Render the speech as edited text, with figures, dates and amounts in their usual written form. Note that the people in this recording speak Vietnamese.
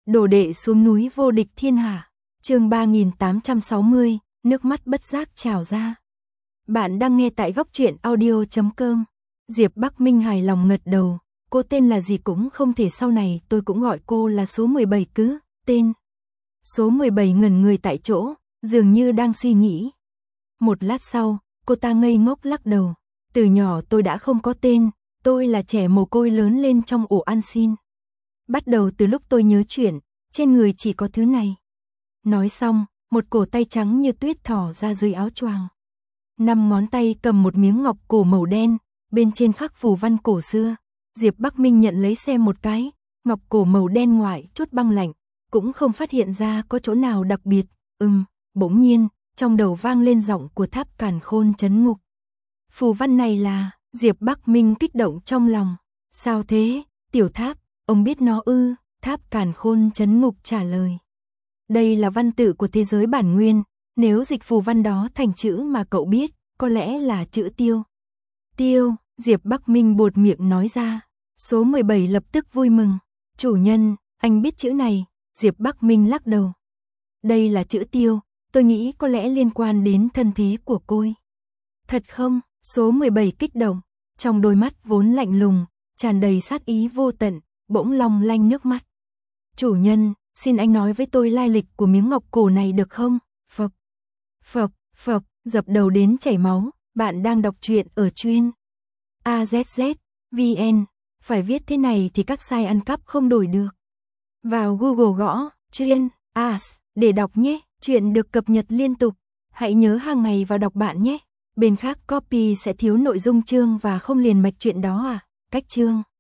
Đồ đệ xuống núi vô địch thiên hạ. Chương 3860, nước mắt bất giác trào ra. Bạn đang nghe tại góc truyện audio.com. Diệp Bắc Minh hài lòng gật đầu, cô tên là gì cũng không thể, sau này tôi cũng gọi cô là số 17 cứ, tên. Số 17 ngẩn người tại chỗ, dường như đang suy nghĩ. Một lát sau, cô ta ngây ngốc lắc đầu. Từ nhỏ tôi đã không có tên, tôi là trẻ mồ côi lớn lên trong ổ ăn xin. Bắt đầu từ lúc tôi nhớ chuyện, trên người chỉ có thứ này. Nói xong, một cổ tay trắng như tuyết thỏ ra dưới áo choàng. 5 ngón tay cầm một miếng ngọc cổ màu đen, bên trên khắc phù văn cổ xưa. Diệp Bắc Minh nhận lấy xem một cái, ngọc cổ màu đen ngoại chút băng lạnh, cũng không phát hiện ra có chỗ nào đặc biệt. Bỗng nhiên, trong đầu vang lên giọng của Tháp Càn Khôn trấn ngục. Phù văn này là, Diệp Bắc Minh kích động trong lòng. Sao thế, tiểu Tháp, ông biết nó ư? Tháp Càn Khôn trấn ngục trả lời. Đây là văn tự của thế giới bản nguyên, nếu dịch phù văn đó thành chữ mà cậu biết, có lẽ là chữ tiêu. Tiêu, Diệp Bắc Minh buột miệng nói ra. Số 17 lập tức vui mừng. Chủ nhân, anh biết chữ này. Diệp Bắc Minh lắc đầu. Đây là chữ tiêu, tôi nghĩ có lẽ liên quan đến thân thế của cô. Thật không? Số 17 kích động, trong đôi mắt vốn lạnh lùng, tràn đầy sát ý vô tận, bỗng long lanh nước mắt. Chủ nhân, xin anh nói với tôi lai lịch của miếng ngọc cổ này được không? Phập, dập đầu đến chảy máu. Bạn đang đọc truyện ở chuyên AZZ.VN. Phải viết thế này thì các site ăn cắp không đổi được. Vào Google gõ chuyên AS để đọc nhé. Chuyện được cập nhật liên tục. Hãy nhớ hàng ngày vào đọc bạn nhé. Bên khác copy sẽ thiếu nội dung chương và không liền mạch chuyện đó à? Cách chương